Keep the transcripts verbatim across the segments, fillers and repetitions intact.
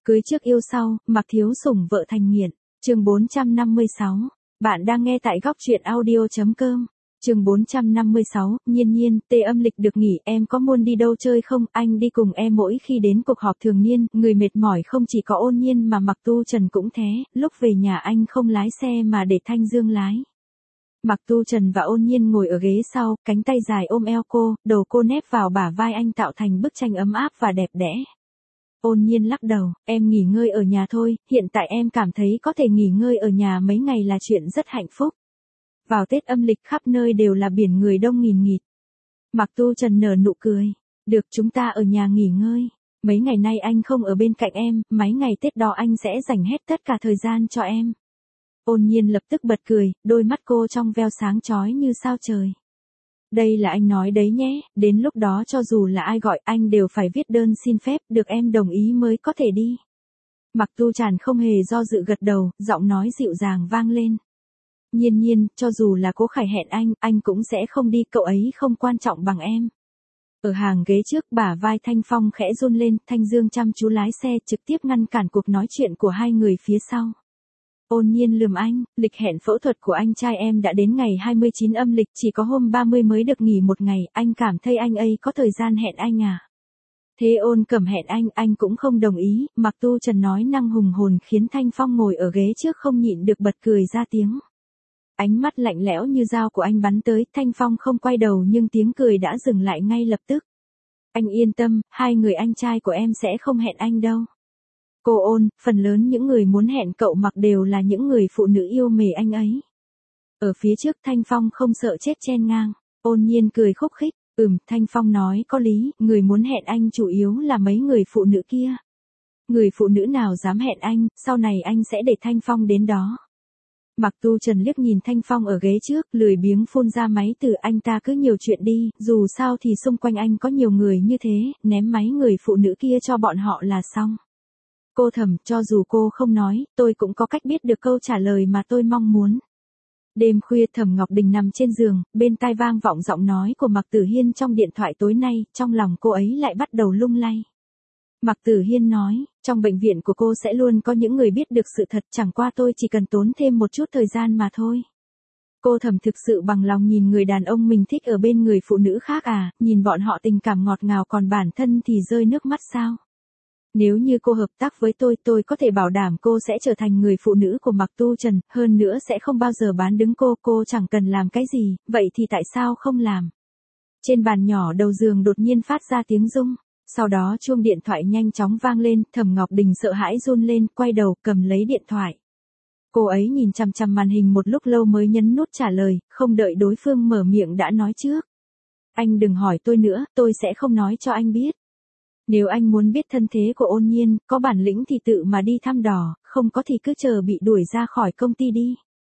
Cưới trước yêu sau, Mạc Thiếu Sủng vợ thành nghiện. Chương bốn trăm năm mươi sáu. Bạn đang nghe tại góc truyện audio chấm com. Chương bốn trăm năm mươi sáu, Nhiên Nhiên, tê âm lịch được nghỉ, em có muốn đi đâu chơi không? Anh đi cùng em. Mỗi khi đến cuộc họp thường niên, người mệt mỏi không chỉ có Ôn Nhiên mà Mạc Tu Trần cũng thế, lúc về nhà anh không lái xe mà để Thanh Dương lái. Mạc Tu Trần và Ôn Nhiên ngồi ở ghế sau, cánh tay dài ôm eo cô, đầu cô nép vào bả vai anh tạo thành bức tranh ấm áp và đẹp đẽ. Ôn Nhiên lắc đầu, em nghỉ ngơi ở nhà thôi, hiện tại em cảm thấy có thể nghỉ ngơi ở nhà mấy ngày là chuyện rất hạnh phúc. Vào Tết âm lịch khắp nơi đều là biển người đông nghìn nghịt. Mạc Tu Trần nở nụ cười, được, chúng ta ở nhà nghỉ ngơi. Mấy ngày nay anh không ở bên cạnh em, mấy ngày Tết đó anh sẽ dành hết tất cả thời gian cho em. Ôn Nhiên lập tức bật cười, đôi mắt cô trong veo sáng chói như sao trời. Đây là anh nói đấy nhé, đến lúc đó cho dù là ai gọi anh đều phải viết đơn xin phép, được em đồng ý mới có thể đi. Mạc Tu Trần không hề do dự gật đầu, giọng nói dịu dàng vang lên. Nhiên Nhiên, cho dù là Cố Khải hẹn anh, anh cũng sẽ không đi, cậu ấy không quan trọng bằng em. Ở hàng ghế trước, bả vai Thanh Phong khẽ run lên, Thanh Dương chăm chú lái xe trực tiếp ngăn cản cuộc nói chuyện của hai người phía sau. Ôn Nhiên lườm anh, lịch hẹn phẫu thuật của anh trai em đã đến ngày hai mươi chín âm lịch, chỉ có hôm ba mươi mới được nghỉ một ngày, anh cảm thấy anh ấy có thời gian hẹn anh à? Thế Ôn Cẩm hẹn anh, anh cũng không đồng ý. Mạc Tu Trần nói năng hùng hồn khiến Thanh Phong ngồi ở ghế trước không nhịn được bật cười ra tiếng. Ánh mắt lạnh lẽo như dao của anh bắn tới, Thanh Phong không quay đầu nhưng tiếng cười đã dừng lại ngay lập tức. Anh yên tâm, hai người anh trai của em sẽ không hẹn anh đâu. Cô Ôn, phần lớn những người muốn hẹn cậu Mạc đều là những người phụ nữ yêu mê anh ấy. Ở phía trước Thanh Phong không sợ chết chen ngang. Ôn Nhiên cười khúc khích, ừm, Thanh Phong nói có lý, người muốn hẹn anh chủ yếu là mấy người phụ nữ kia. Người phụ nữ nào dám hẹn anh, sau này anh sẽ để Thanh Phong đến đó. Mạc Tu Trần liếc nhìn Thanh Phong ở ghế trước, lười biếng phun ra máy từ, anh ta cứ nhiều chuyện đi, dù sao thì xung quanh anh có nhiều người như thế, ném máy người phụ nữ kia cho bọn họ là xong. Cô Thẩm, cho dù cô không nói, tôi cũng có cách biết được câu trả lời mà tôi mong muốn. Đêm khuya Thẩm Ngọc Đình nằm trên giường, bên tai vang vọng giọng nói của Mạc Tử Hiên trong điện thoại tối nay, trong lòng cô ấy lại bắt đầu lung lay. Mạc Tử Hiên nói, trong bệnh viện của cô sẽ luôn có những người biết được sự thật, chẳng qua tôi chỉ cần tốn thêm một chút thời gian mà thôi. Cô Thẩm thực sự bằng lòng nhìn người đàn ông mình thích ở bên người phụ nữ khác à, nhìn bọn họ tình cảm ngọt ngào còn bản thân thì rơi nước mắt sao? Nếu như cô hợp tác với tôi, tôi có thể bảo đảm cô sẽ trở thành người phụ nữ của Mạc Tu Trần, hơn nữa sẽ không bao giờ bán đứng cô, cô chẳng cần làm cái gì, vậy thì tại sao không làm? Trên bàn nhỏ đầu giường đột nhiên phát ra tiếng rung, sau đó chuông điện thoại nhanh chóng vang lên, Thẩm Ngọc Đình sợ hãi run lên, quay đầu cầm lấy điện thoại. Cô ấy nhìn chằm chằm màn hình một lúc lâu mới nhấn nút trả lời, không đợi đối phương mở miệng đã nói trước. Anh đừng hỏi tôi nữa, tôi sẽ không nói cho anh biết. Nếu anh muốn biết thân thế của Ôn Nhiên, có bản lĩnh thì tự mà đi thăm dò, không có thì cứ chờ bị đuổi ra khỏi công ty đi.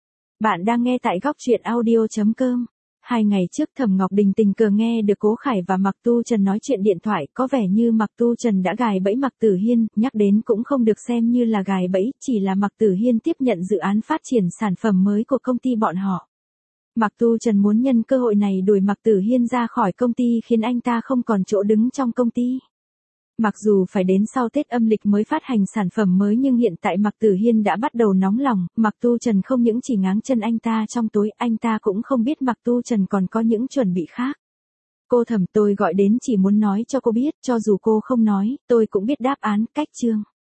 Bạn đang nghe tại góc truyện audio chấm com. Hai ngày trước Thẩm Ngọc Đình tình cờ nghe được Cố Khải và Mạc Tu Trần nói chuyện điện thoại, có vẻ như Mạc Tu Trần đã gài bẫy Mạc Tử Hiên, nhắc đến cũng không được xem như là gài bẫy, chỉ là Mạc Tử Hiên tiếp nhận dự án phát triển sản phẩm mới của công ty bọn họ. Mạc Tu Trần muốn nhân cơ hội này đuổi Mạc Tử Hiên ra khỏi công ty khiến anh ta không còn chỗ đứng trong công ty. Mặc dù phải đến sau Tết âm lịch mới phát hành sản phẩm mới nhưng hiện tại Mạc Tử Hiên đã bắt đầu nóng lòng, Mạc Tu Trần không những chỉ ngáng chân anh ta trong tối, anh ta cũng không biết Mạc Tu Trần còn có những chuẩn bị khác. Cô Thẩm, tôi gọi đến chỉ muốn nói cho cô biết, cho dù cô không nói, tôi cũng biết đáp án, cách chương.